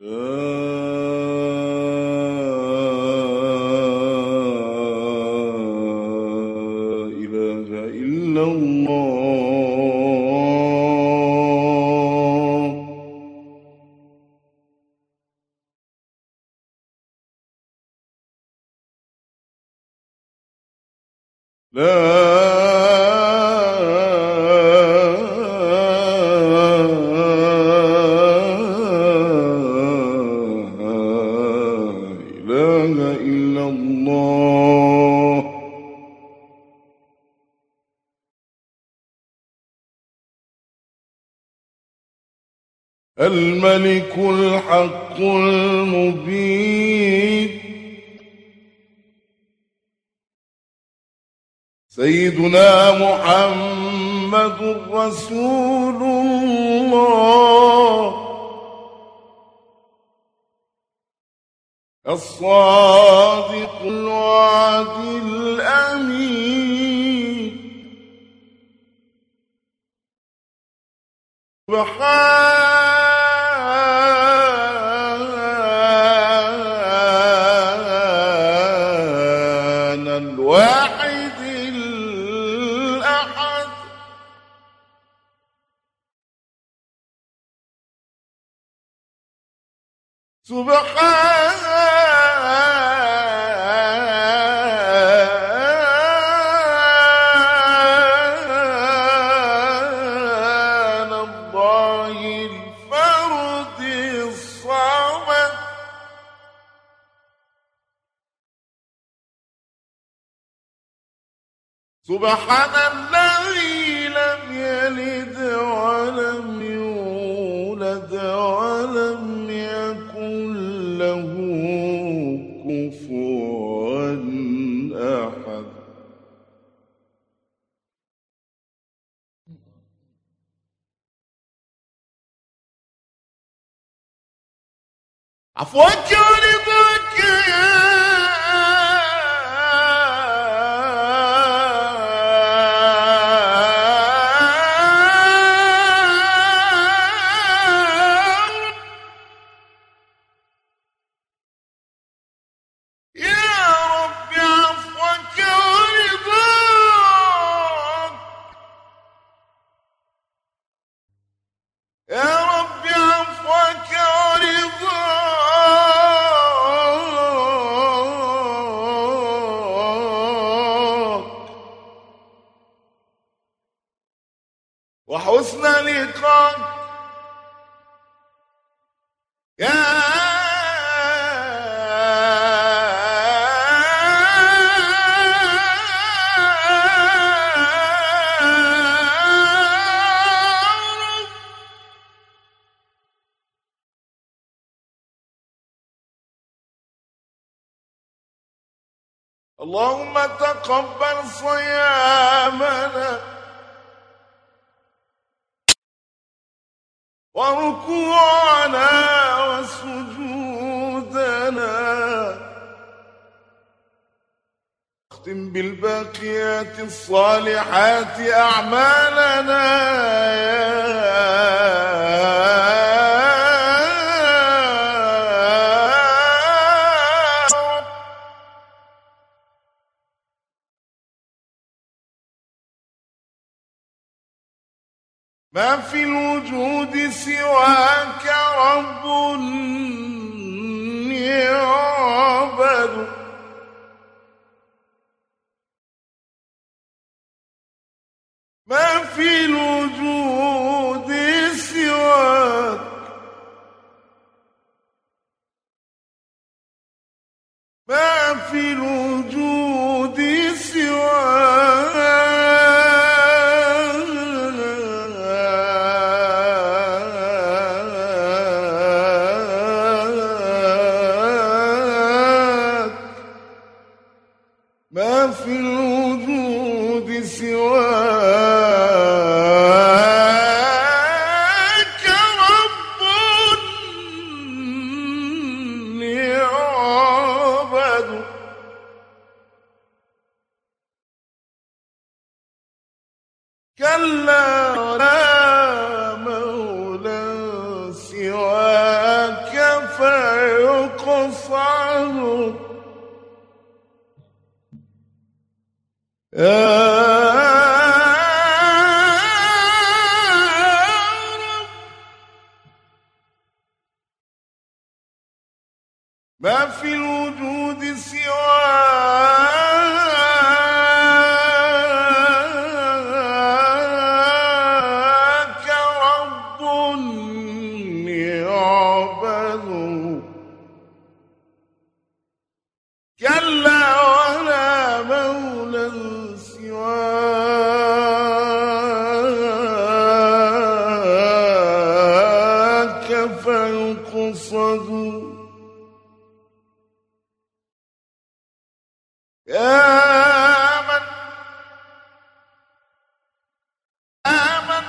لا إله إلا الله. لا إله إلا الله. الملك الحق المبين سيدنا محمد رسول الله الصادق الوعد الأمين. سبحان الواحد الأحد. سبحان الله الفرد الصمد. سبحان الذي لم يلد ولم يولد ولم يكن له كفوا أحد. عفوك ورضاك يا رب عفوك ورضاك وحسن لقاك يا اللهم تقبل صيامنا وركوعنا وسجودنا. اختم بالباقيات الصالحات أعمالنا ما في الوجود سواك رب يعبد. ما في الوجود سواك ما في الوجود سواك ما في الوجود سواك رب يعبد. يصعد يا ما في الوجود سواك رب يعبد كلا ولا مولى سواك فيقصد يا من آمن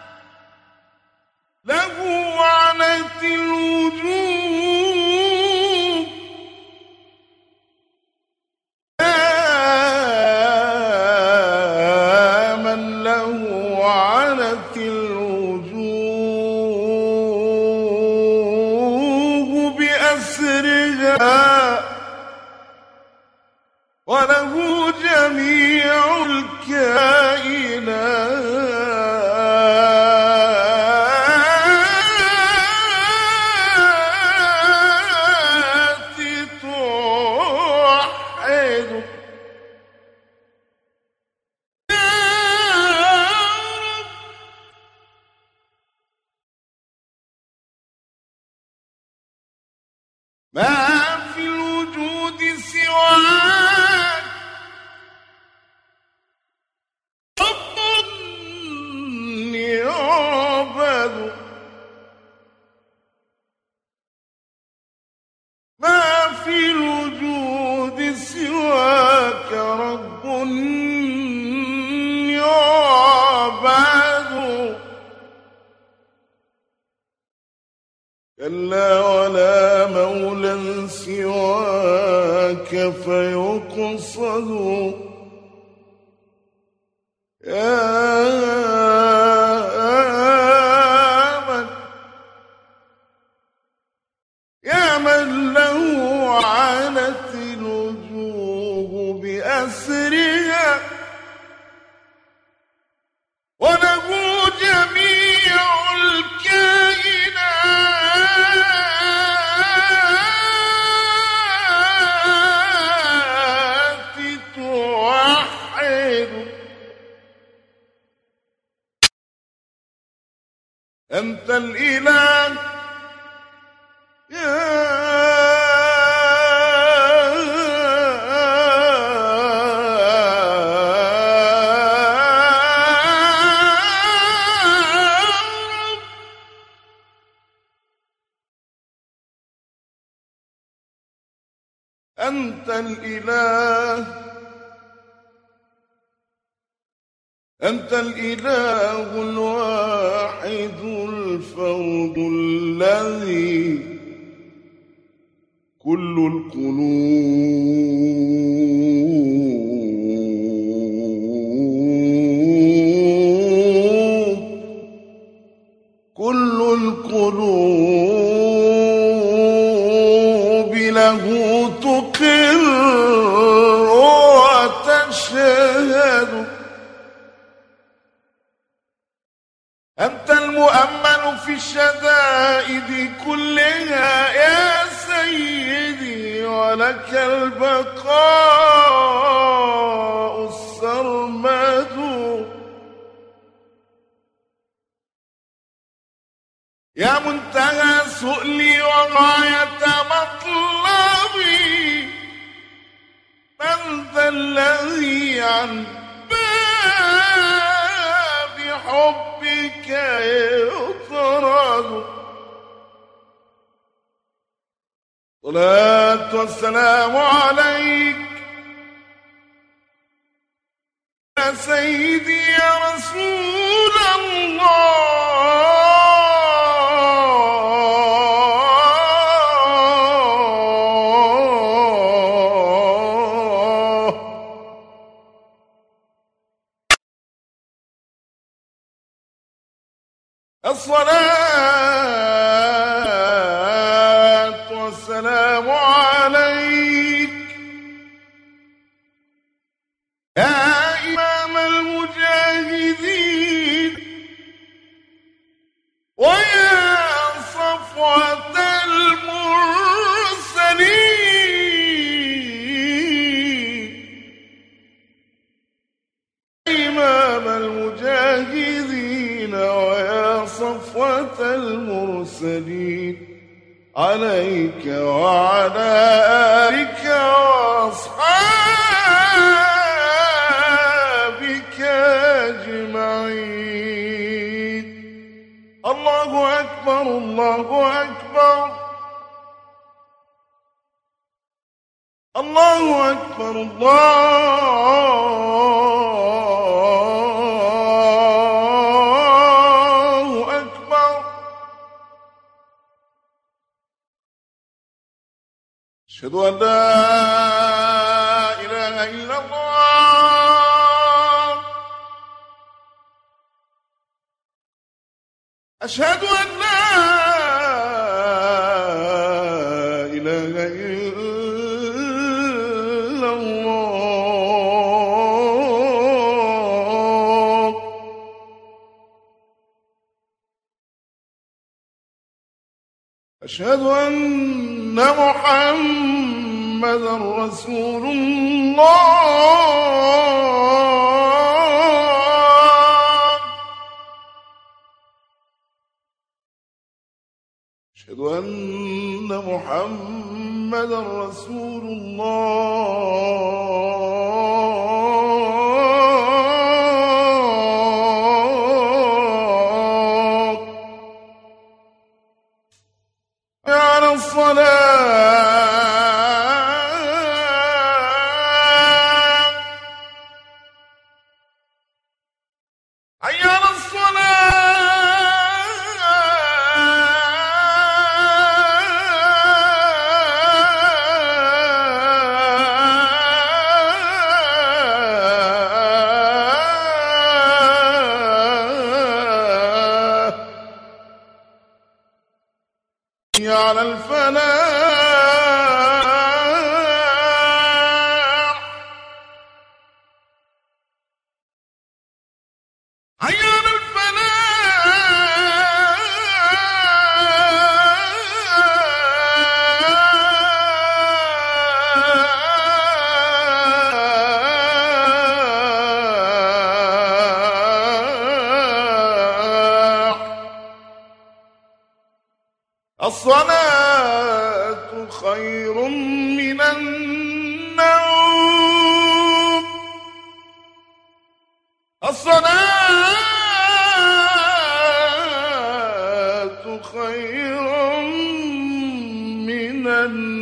له عنت الوجوه يا من له عنت الوجوه بأسرها وله جميع الكائنات توحد يا رب ما في الوجود سواك رب يعبد ما في الوجود سواك رب يعبد كلا ولا مولى سواك فيقصد يا من له عنت الوجوه بأسرها وله جميع الكائنات توحد أنت الإله أنت الإله أنت الإله الواحد الفرد الذي كل القلوب له تقر وتشهد أنت المؤمن في الشدائد كلها يا سيدي ولك البقاء السرمد يا منتهى سؤلي وغاية مطلبي من ذا الذي عن باب حبك يطرد صلاة والسلام عليك يا سيدي يا رسول الله الصلاة والسلام عليك عليك وعلى آلك وأصحابك أجمعين. الله أكبر الله أكبر الله أكبر الله أكبر. أشهد أن لا إله إلا الله. أشهد أن لا إله إلا الله. أشهد أن محمدًا رسول الله. أشهد أن محمدًا رسول الله. على الصلاة حي على الصلاة. حي على الفلاح. حي على الفلاح. الصلاة خير من النوم. الصلاة خير من النوم.